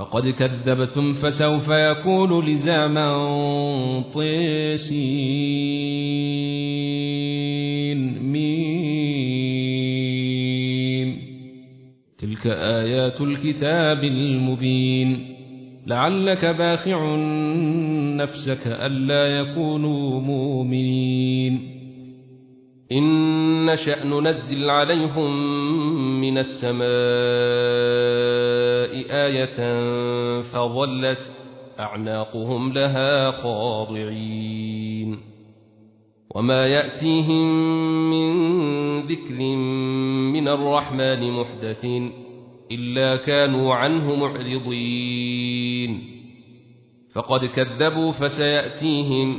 فقد كذبتم فسوف يكون لزاما طيسين ميم. تلك آيات الكتاب المبين. لعلك باخع نفسك ألا يكونوا مؤمنين. إن نشأ ننزل عليهم من السماء آية فظلت أعناقهم لها خاضعين. وما يأتيهم من ذكر من الرحمن محدث إلا كانوا عنه معرضين. فقد كذبوا فسيأتيهم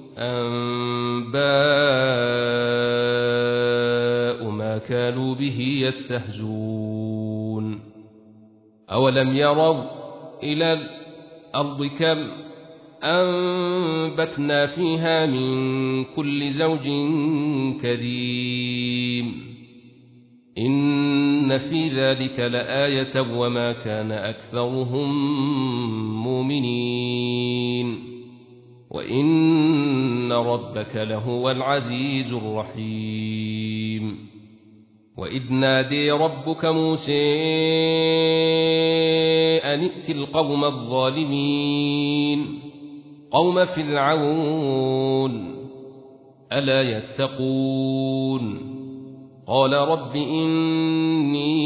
أنباء ما كانوا به يستهزون. أولم يروا إلى الأرض كم أنبتنا فيها من كل زوج كريم إن في ذلك لآية وما كان أكثرهم مؤمنين وإن ربك لهو العزيز الرحيم. وإذ نادي ربك موسى أن ائت القوم الظالمين قوم فرعون ألا يتقون قال رب إني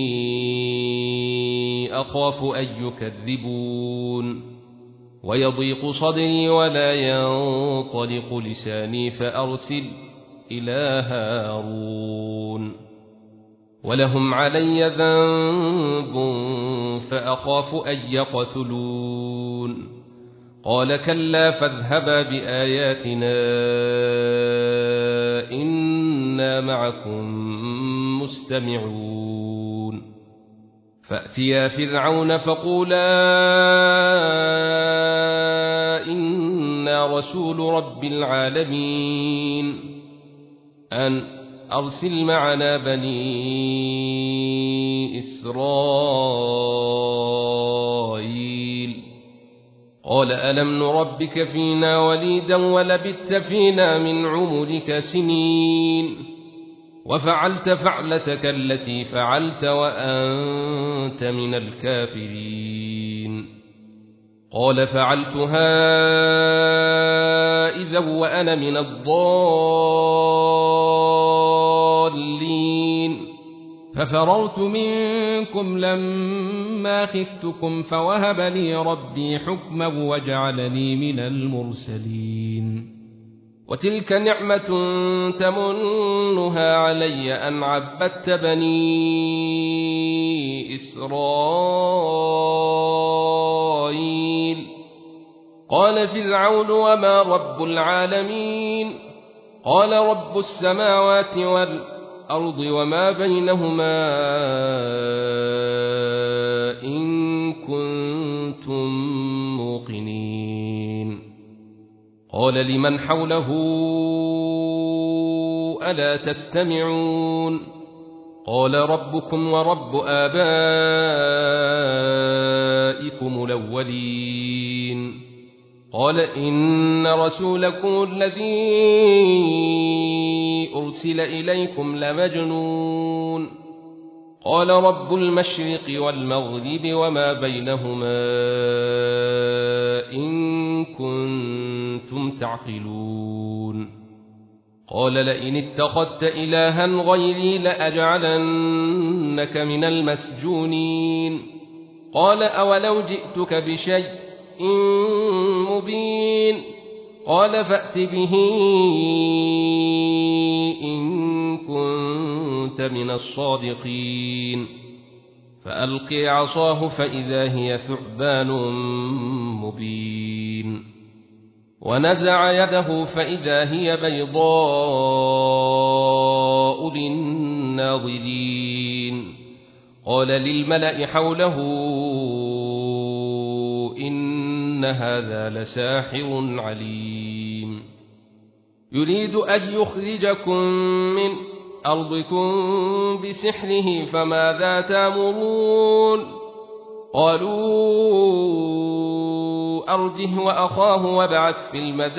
أخاف أن يكذبون ويضيق صدري ولا ينطلق لساني فأرسل إلى هارون ولهم علي ذنب فأخاف أن يقتلون قال كلا فاذهبا بآياتنا إنا معكم مستمعون. فأتيا فرعون فقولا إنا رسول رب العالمين أن أرسل معنا بني إسرائيل قال ألم نربك فينا وليدا ولبثت فينا من عمرك سنين وفعلت فعلتك التي فعلت وأنت من الكافرين قال فعلتها إذا وأنا من الضالين ففررت منكم لما خفتكم فوهب لي ربي حكما وجعلني من المرسلين. وتلك نعمة تمنها علي أن عبدت بني إسرائيل. قال فرعون وما رب العالمين قال رب السماوات والأرض وما بينهما إن كنتم موقنين. قال لمن حوله ألا تستمعون قال ربكم ورب آبائكم الأولين. قال إن رسولكم الذي أرسل إليكم لمجنون. قال رب المشرق والمغرب وما بينهما إن كنتم تعقلون. قال لئن اتخذت إلها غيري لأجعلنك من المسجونين. قال أولو جئتك بشيء مبين. قال فأت به إن كنت من الصادقين. فألقي عصاه فإذا هي ثعبان مبين ونزع يده فإذا هي بيضاء للناظرين. قال للملأ حوله إن هذا لساحر عليم يريد أن يخرجكم من أرضكم بسحره فماذا تأمرون. قالوا أرجه وأخاه وابعث في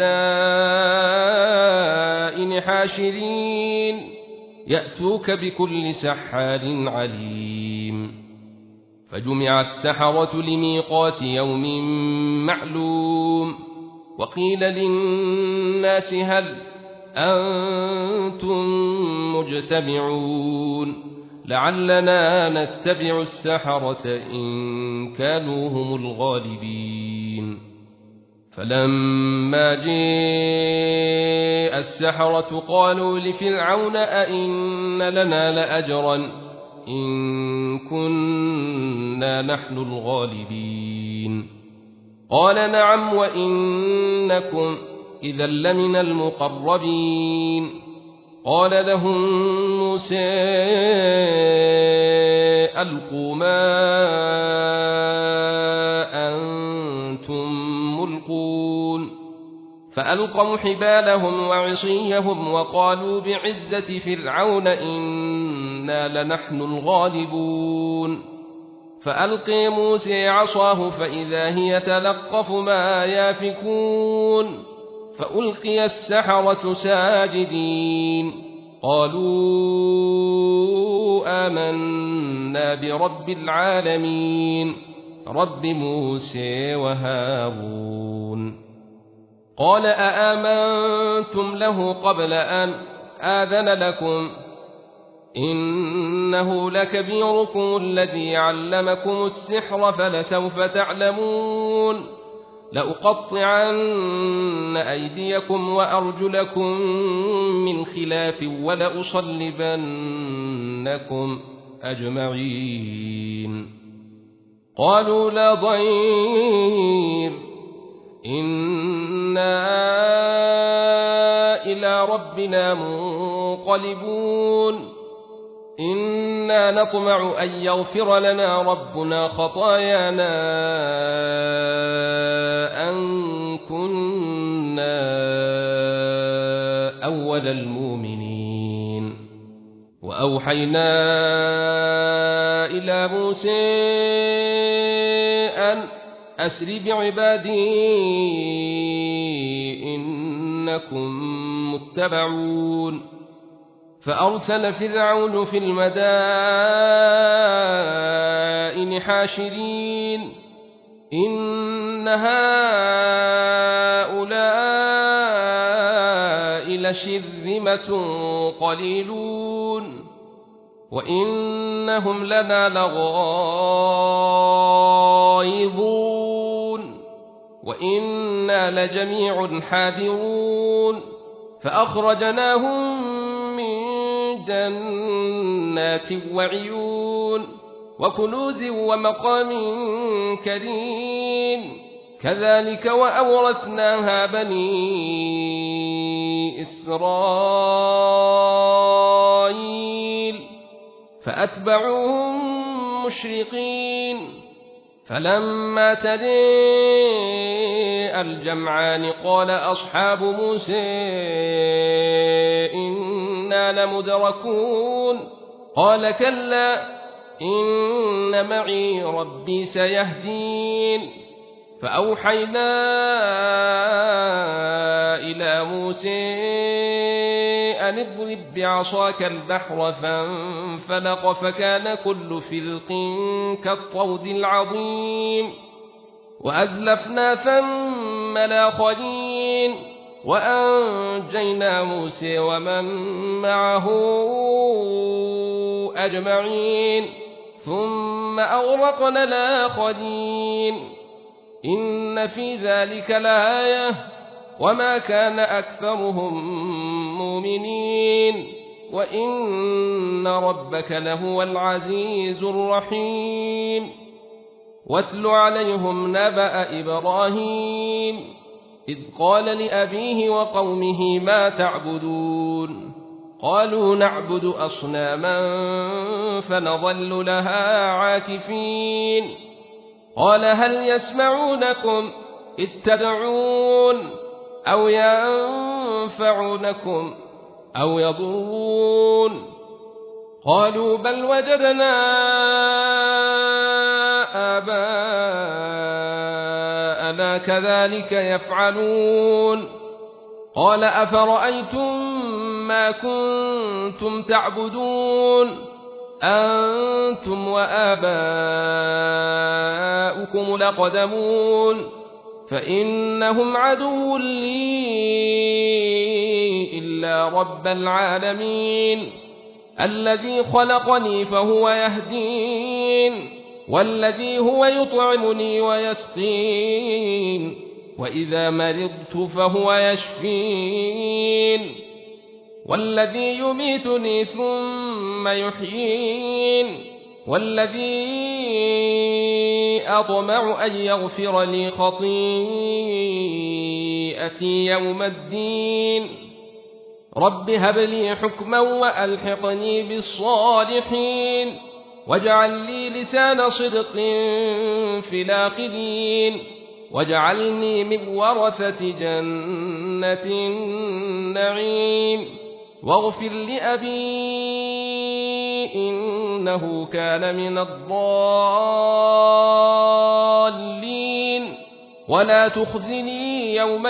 المدائن حاشرين يأتوك بكل سحار عليم فجمع السحرة لميقات يوم معلوم وقيل للناس هل أنتم مجتمعون لعلنا نتبع السحرة إن كانوا هم الغالبين فلما جاء السحرة قالوا لفرعون أئن لنا لأجرا إن كنا نحن الغالبين قال نعم وإنكم إذا لمن المقربين قال لهم موسى ألقوا ما أنتم ملقون فألقوا حبالهم وعصيهم وقالوا بعزة فرعون إنا لنحن الغالبون فألقي موسى عصاه فإذا هي تلقف ما يافكون فألقي السحرة ساجدين قالوا آمنا برب العالمين رب موسى وهارون قال أآمنتم له قبل أن آذن لكم إنه لكبيركم الذي علمكم السحر فلسوف تعلمون لأقطعن أيديكم وأرجلكم من خلاف ولأصلبنكم أجمعين قالوا لا ضير إنا إلى ربنا منقلبون إنا نطمع أن يغفر لنا ربنا خطايانا أن كنا أول المؤمنين وأوحينا إلى موسى أن أسر بعبادي إنكم متبعون فأرسل فرعون في المدائن حاشرين إن هؤلاء لشرذمة قليلون وإنهم لنا لغائظون وإنا لجميع حاذرون فأخرجناهم من جنات وعيون وكنوز ومقام كريم كذلك وأورثناها بني إسرائيل فأتبعوهم مشرقين فلما تراءى الجمعان قال أصحاب موسى إنا لمدركون قال كلا إن معي ربي سيهدين فأوحينا إلى موسى أن اضرب بعصاك البحر فانفلق فكان كل فرق كالطود العظيم وأزلفنا ثم الآخرين وأنجينا موسى ومن معه أجمعين ثم أغرقنا الآخرين إن في ذلك لآية وما كان أكثرهم مؤمنين وإن ربك لهو العزيز الرحيم واتل عليهم نبأ إبراهيم إذ قال لأبيه وقومه ما تعبدون قالوا نعبد أصناما فنظل لها عاكفين قال هل يسمعونكم إذ تدعون أو ينفعونكم أو يضرون قالوا بل وجدنا آباءنا كذلك يفعلون قال أفرأيتم ما كنتم تعبدون أنتم وآباؤكم الأقدمون فإنهم عدو لي إلا رب العالمين الذي خلقني فهو يهدين والذي هو يطعمني ويسقين وإذا مرضت فهو يشفين والذي يميتني ثم يحيين والذي أطمع أن يغفر لي خطيئتي يوم الدين رب هب لي حكما وألحقني بالصالحين واجعل لي لسان صدق في الآخرين واجعلني من ورثة جنة النعيم واغفر لأبي إنه كان من الضالين ولا تخزني يوم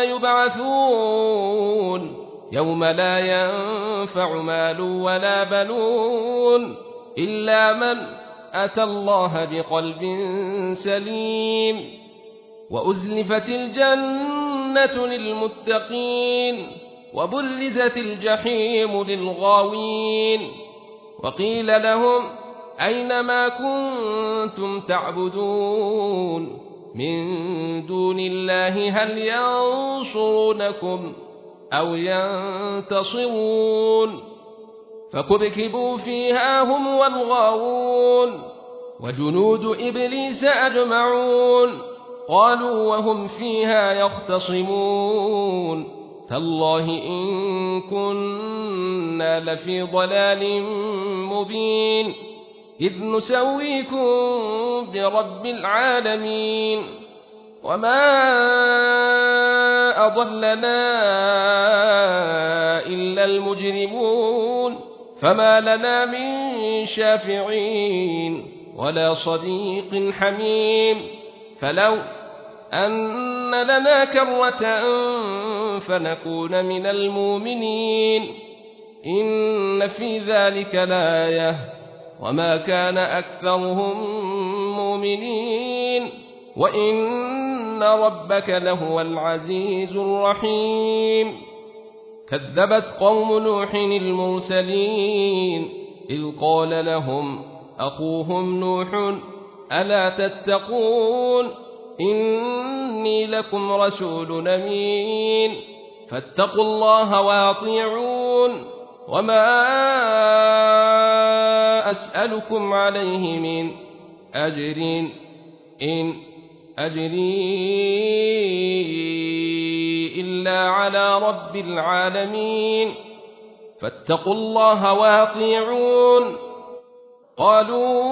يبعثون يوم لا ينفع مال ولا بنون إلا من أتى الله بقلب سليم وأزلفت الجنة للمتقين وبرزت الجحيم للغاوين وقيل لهم أين ما كنتم تعبدون من دون الله هل ينصرونكم أو ينتصرون فكبكبوا فيها هم والغاوون وجنود إبليس أجمعون قالوا وهم فيها يختصمون تالله إن كنا لفي ضلال مبين إذ نسويكم برب العالمين وما أضلنا إلا المجرمون فما لنا من شافعين ولا صديق حميم فلو أن لنا كرة فنكون من المؤمنين إن في ذلك لآية وما كان أكثرهم مؤمنين وإن ربك لهو العزيز الرحيم كذبت قوم نوح المرسلين إذ قال لهم أخوهم نوح ألا تتقون إني لكم رسول أمين فاتقوا الله واطيعون وما أسألكم عليه من أجر إن أجري إلا على رب العالمين فاتقوا الله واطيعون قالوا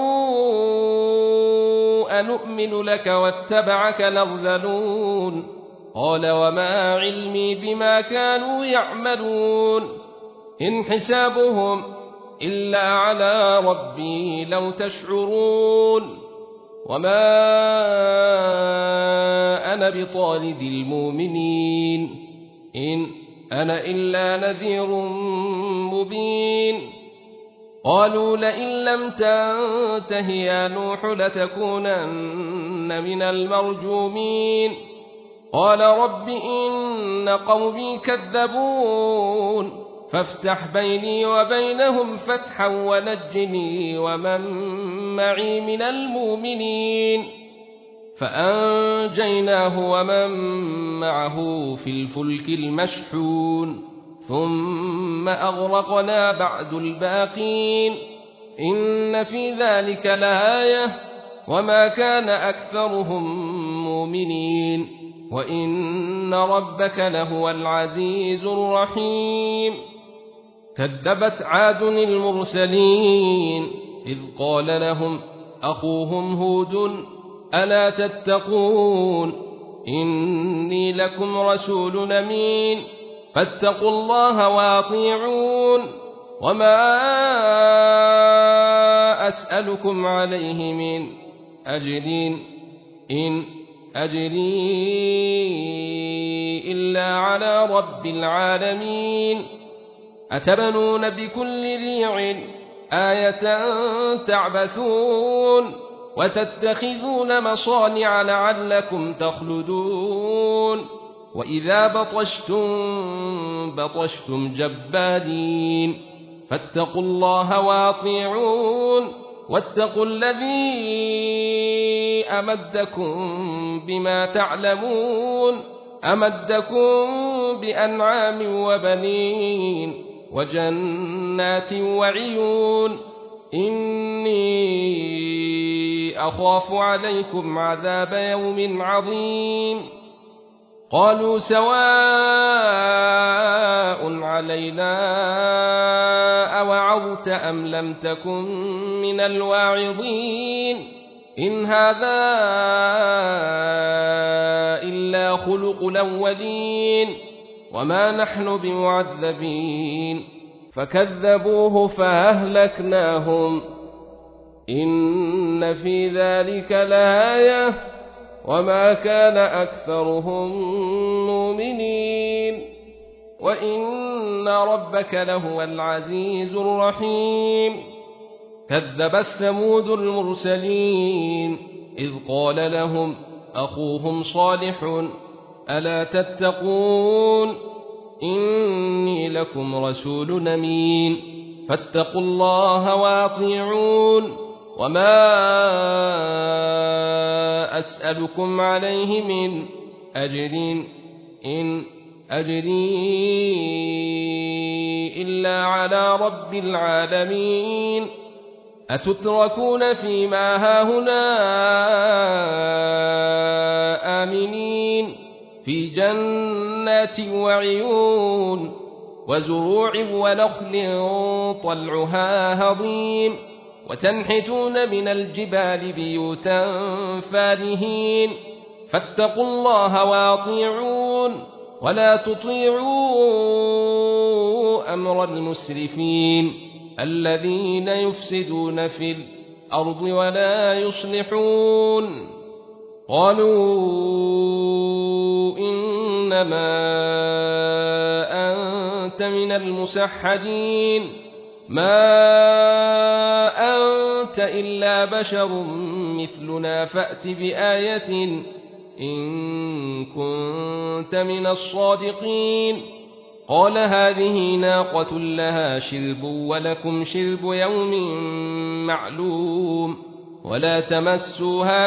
أنؤمن لك واتبعك الأرذلون قال وما علمي بما كانوا يعملون إن حسابهم إلا على ربي لو تشعرون وما أنا بطارد المؤمنين إن أنا إلا نذير مبين قالوا لئن لم تنته يا نوح لتكونن من المرجومين قال رب إن قومي كذبون فافتح بيني وبينهم فتحا ونجني ومن معي من المؤمنين فأنجيناه ومن معه في الفلك المشحون ثم أغرقنا بعد الباقين إن في ذلك لآية وما كان أكثرهم مؤمنين وإن ربك لهو العزيز الرحيم كذبت عاد المرسلين إذ قال لهم أخوهم هود ألا تتقون إني لكم رسول أمين فاتقوا الله واطيعون وما أسألكم عليه من إن أجري إلا على رب العالمين أتبنون بكل ريع آية تعبثون وتتخذون مصانع لعلكم تخلدون وإذا بطشتم جبارين فاتقوا الله واطيعون واتقوا الذي أمدكم بما تعلمون أمدكم بأنعام وبنين وجنات وعيون إني أخاف عليكم عذاب يوم عظيم قالوا سواء علينا أوعظت أم لم تكن من الواعظين إن هذا إلا خلق الأولين وما نحن بمعذبين فكذبوه فأهلكناهم إن في ذلك لآية وما كان أكثرهم مؤمنين وإن ربك لهو العزيز الرحيم كذبت ثمود المرسلين إذ قال لهم أخوهم صالح ألا تتقون إني لكم رسول أمين فاتقوا الله واطيعون وما أسألكم عليه من أجر إن أجري إلا على رب العالمين أتتركون فيما هاهنا آمنين في جنات وعيون وزروع ونخل طلعها هضيم وتنحتون من الجبال بيوتا فارهين فاتقوا الله واطيعون ولا تطيعوا أمر المسرفين الذين يفسدون في الأرض ولا يصلحون قالوا إنما أنت من المسحرين ما أنت إلا بشر مثلنا فأت بآية إن كنت من الصادقين قال هذه ناقة لها شرب ولكم شرب يوم معلوم ولا تمسوها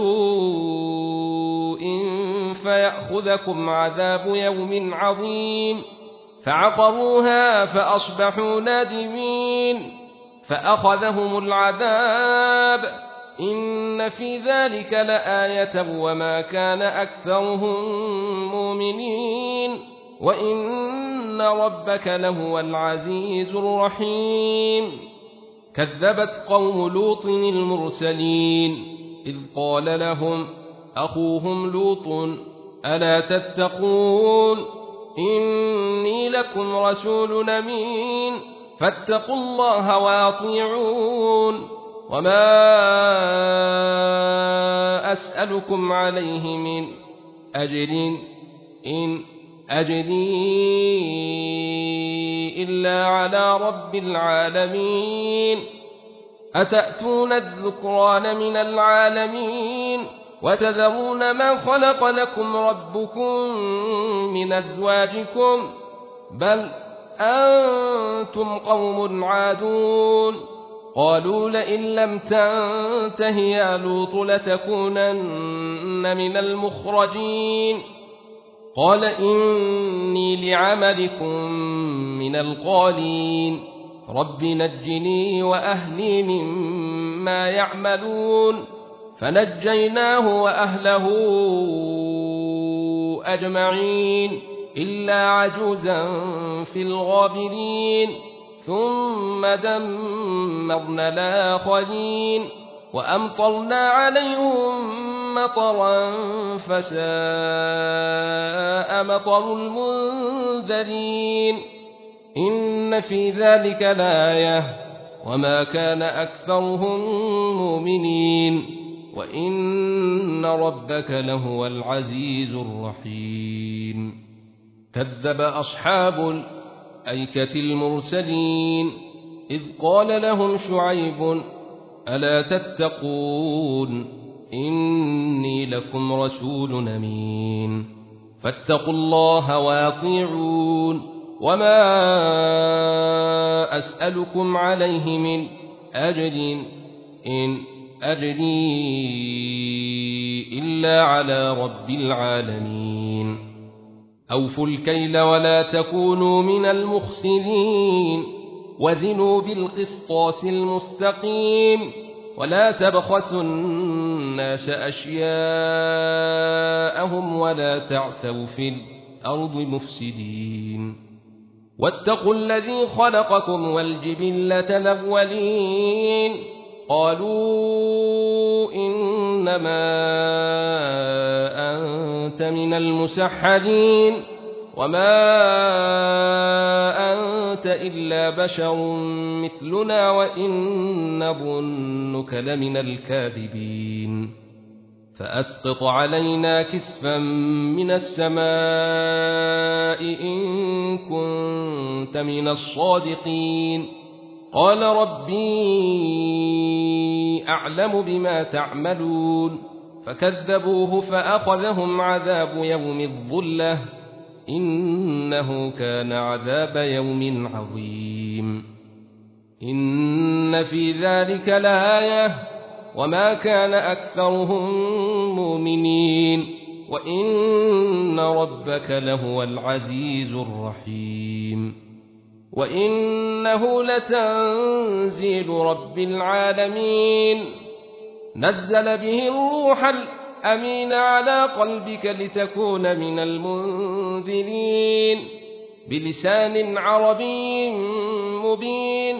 بسوء فيأخذكم عذاب يوم عظيم فعقروها فأصبحوا نادمين فأخذهم العذاب إن في ذلك لآية وما كان أكثرهم مؤمنين وإن ربك لهو العزيز الرحيم كذبت قوم لوط المرسلين إذ قال لهم أخوهم لوط ألا تتقون إني لكم رسول أمين فاتقوا الله واطيعون وما أسألكم عليه من أجر إن أجري إلا على رب العالمين أتأتون الذكران من العالمين وتذرون ما خلق لكم ربكم من أزواجكم بل أنتم قوم عادون قالوا لئن لم تنته يا لوط لتكونن من المخرجين قال إني لعملكم من القالين رب نجني وأهلي مما يعملون فنجيناه وأهله أجمعين إلا عجوزا في الغابرين ثم دمرنا الآخرين وأمطرنا عليهم مطرا فساء مطر المنذرين إن في ذلك لآية وما كان أكثرهم مؤمنين وإن ربك لهو العزيز الرحيم كذب أصحاب الأيكة المرسلين إذ قال لهم شعيب ألا تتقون إني لكم رسول أمين فاتقوا الله واطيعون وما أسألكم عليه من أجر إن أجري إلا على رب العالمين أوفوا الكيل ولا تكونوا من المخسرين وزنوا بالقسطاس المستقيم ولا تبخسوا الناس أشياءهم ولا تعثوا في الأرض مفسدين واتقوا الذي خلقكم والجبلة الأولين قالوا إنما أنت من المسحرين وما أنت إلا بشر مثلنا وإن نظنك لمن الكاذبين فأسقط علينا كسفا من السماء إن كنت من الصادقين قال ربي أعلم بما تعملون فكذبوه فأخذهم عذاب يوم الظلة إنه كان عذاب يوم عظيم إن في ذلك لآية وما كان أكثرهم مؤمنين وإن ربك لهو العزيز الرحيم وإنه لتنزيل رب العالمين نزل به الروح الأمين على قلبك لتكون من المنذرين بلسان عربي مبين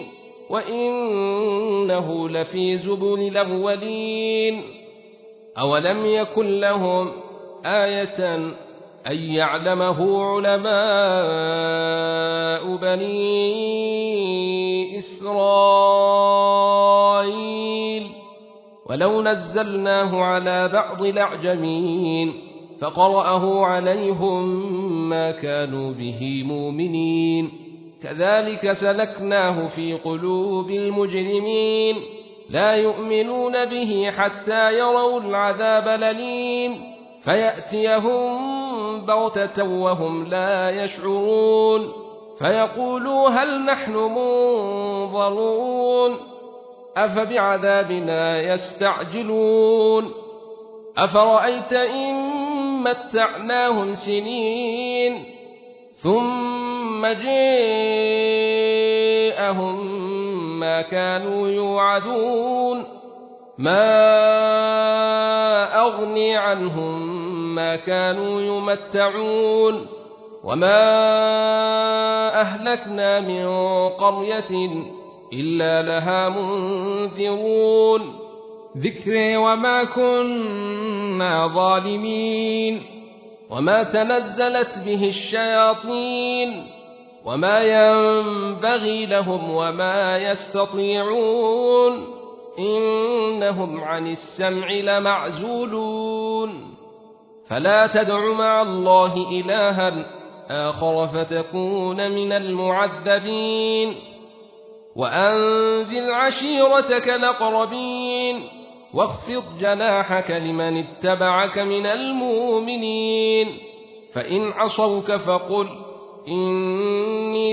وإنه لفي زبر الأولين أولم يكن لهم آية أن يعلمه علماء بني إسرائيل ولو نزلناه على بعض الأعجمين فقرأه عليهم ما كانوا به مؤمنين كذلك سلكناه في قلوب المجرمين لا يؤمنون به حتى يروا العذاب الأليم فيأتيهم بغتة وهم لا يشعرون فيقولوا هل نحن منظرون أفبعذابنا يستعجلون أفرأيت إن متعناهم سنين ثم جاءهم ما كانوا يوعدون ما أغني عنهم ما كانوا يمتعون وما أهلكنا من قرية إلا لها منذرون ذكري وما كنا ظالمين وما تنزلت به الشياطين وما ينبغي لهم وما يستطيعون إنهم عن السمع لمعزولون فلا تدع مع الله إلها آخر فتكون من المعذبين وأنذر عشيرتك الأقربين واخفض جناحك لمن اتبعك من المؤمنين فإن عصوك فقل إني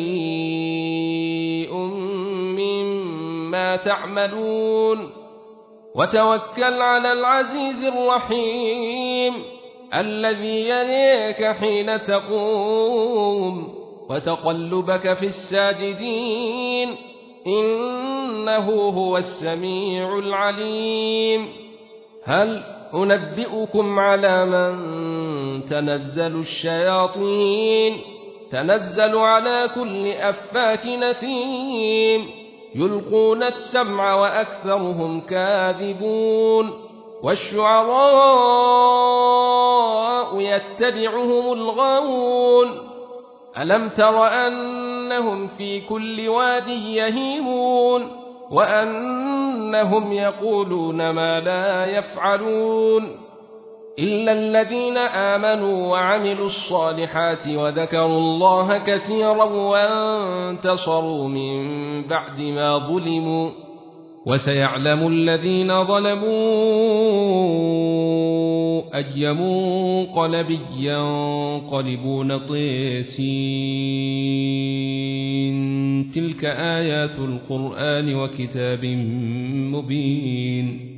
بريء مما تعملون وتوكل على العزيز الرحيم الذي يريك حين تقوم وتقلبك في الساجدين إنه هو السميع العليم هل أنبئكم على من تنزل الشياطين تنزل على كل أفاك نثيم يلقون السمع وأكثرهم كاذبون والشعراء يتبعهم الغاوون ألم تر أنهم في كل واد يهيمون وأن إنهم يقولون ما لا يفعلون إلا الذين آمنوا وعملوا الصالحات وذكروا الله كثيرا وانتصروا من بعد ما ظلموا وسيعلم الذين ظلموا أي منقلب ينقلبون طيسين تلك آيات القرآن وكتاب مبين